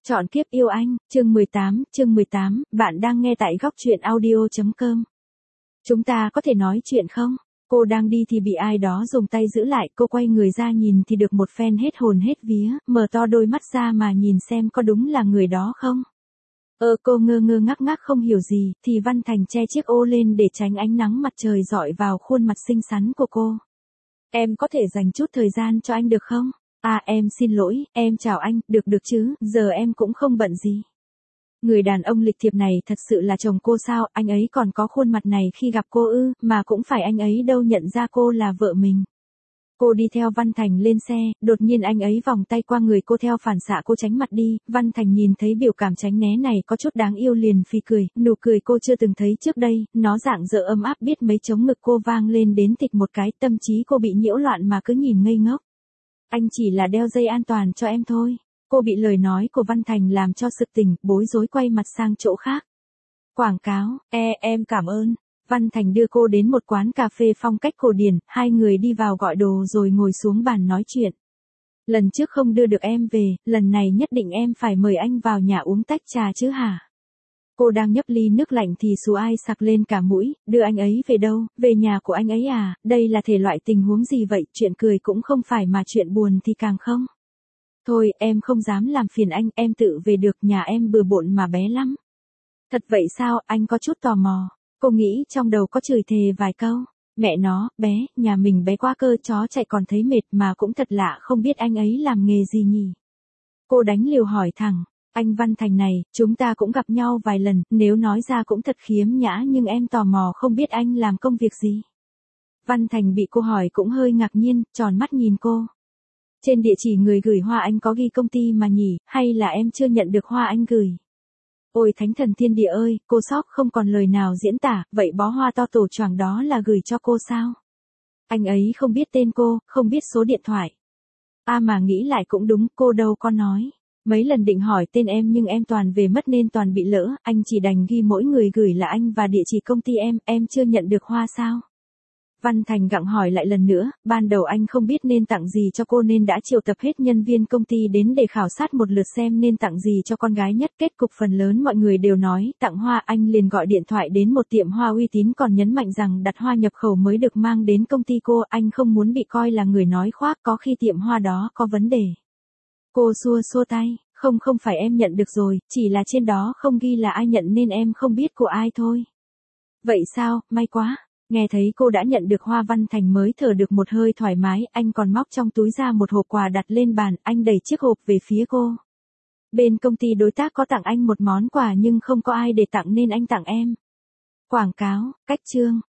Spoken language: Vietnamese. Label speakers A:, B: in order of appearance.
A: Chọn kiếp yêu anh, chương 18, bạn đang nghe tại góc truyện audio.com. Chúng ta có thể nói chuyện không? Cô đang đi thì bị ai đó dùng tay giữ lại, cô quay người ra nhìn thì được một phen hết hồn hết vía, mở to đôi mắt ra mà nhìn xem có đúng là người đó không? Cô ngơ ngơ ngác ngác không hiểu gì, thì Văn Thành che chiếc ô lên để tránh ánh nắng mặt trời rọi vào khuôn mặt xinh xắn của cô. Em có thể dành chút thời gian cho anh được không? À em xin lỗi, em chào anh, được chứ, giờ em cũng không bận gì. Người đàn ông lịch thiệp này thật sự là chồng cô sao, anh ấy còn có khuôn mặt này khi gặp cô ư, mà cũng phải anh ấy đâu nhận ra cô là vợ mình. Cô đi theo Văn Thành lên xe, đột nhiên anh ấy vòng tay qua người cô theo phản xạ cô tránh mặt đi, Văn Thành nhìn thấy biểu cảm tránh né này có chút đáng yêu liền phì cười, nụ cười cô chưa từng thấy trước đây, nó rạng rỡ ấm áp biết mấy trống ngực cô vang lên đến thịch một cái, tâm trí cô bị nhiễu loạn mà cứ nhìn ngây ngốc. Anh chỉ là đeo dây an toàn cho em thôi. Cô bị lời nói của Văn Thành làm cho sực tỉnh, bối rối quay mặt sang chỗ khác. Quảng cáo, em cảm ơn. Văn Thành đưa cô đến một quán cà phê phong cách cổ điển, hai người đi vào gọi đồ rồi ngồi xuống bàn nói chuyện. Lần trước không đưa được em về, lần này nhất định em phải mời anh vào nhà uống tách trà chứ hả? Cô đang nhấp ly nước lạnh thì xù ai sặc lên cả mũi, đưa anh ấy về đâu, về nhà của anh ấy à, đây là thể loại tình huống gì vậy, chuyện cười cũng không phải mà chuyện buồn thì càng không. Thôi, em không dám làm phiền anh, em tự về được, nhà em bừa bộn mà bé lắm. Thật vậy sao, anh có chút tò mò. Cô nghĩ trong đầu có chửi thề vài câu. Mẹ nó, bé, nhà mình bé quá cơ, chó chạy còn thấy mệt mà cũng thật lạ, không biết anh ấy làm nghề gì nhỉ. Cô đánh liều hỏi thẳng. Anh Văn Thành này, chúng ta cũng gặp nhau vài lần, nếu nói ra cũng thật khiếm nhã nhưng em tò mò không biết anh làm công việc gì. Văn Thành bị cô hỏi cũng hơi ngạc nhiên, tròn mắt nhìn cô. Trên địa chỉ người gửi hoa anh có ghi công ty mà nhỉ, hay là em chưa nhận được hoa anh gửi? Ôi thánh thần thiên địa ơi, cô sốc không còn lời nào diễn tả, vậy bó hoa to tổ choàng đó là gửi cho cô sao? Anh ấy không biết tên cô, không biết số điện thoại. Mà nghĩ lại cũng đúng, cô đâu có nói. Mấy lần định hỏi tên em nhưng em toàn về mất nên toàn bị lỡ, anh chỉ đành ghi mỗi người gửi là anh và địa chỉ công ty em chưa nhận được hoa sao? Văn Thành gặng hỏi lại lần nữa, ban đầu anh không biết nên tặng gì cho cô nên đã triệu tập hết nhân viên công ty đến để khảo sát một lượt xem nên tặng gì cho con gái nhất. Kết cục phần lớn mọi người đều nói tặng hoa, anh liền gọi điện thoại đến một tiệm hoa uy tín còn nhấn mạnh rằng đặt hoa nhập khẩu mới được mang đến công ty cô, anh không muốn bị coi là người nói khoác, có khi tiệm hoa đó có vấn đề. Cô xua tay, không phải em nhận được rồi, chỉ là trên đó không ghi là ai nhận nên em không biết của ai thôi. Vậy sao, may quá. Nghe thấy cô đã nhận được hoa, Văn Thành mới thở được một hơi thoải mái, anh còn móc trong túi ra một hộp quà đặt lên bàn, anh đẩy chiếc hộp về phía cô. Bên công ty đối tác có tặng anh một món quà nhưng không có ai để tặng nên anh tặng em. Quảng cáo, cách chương,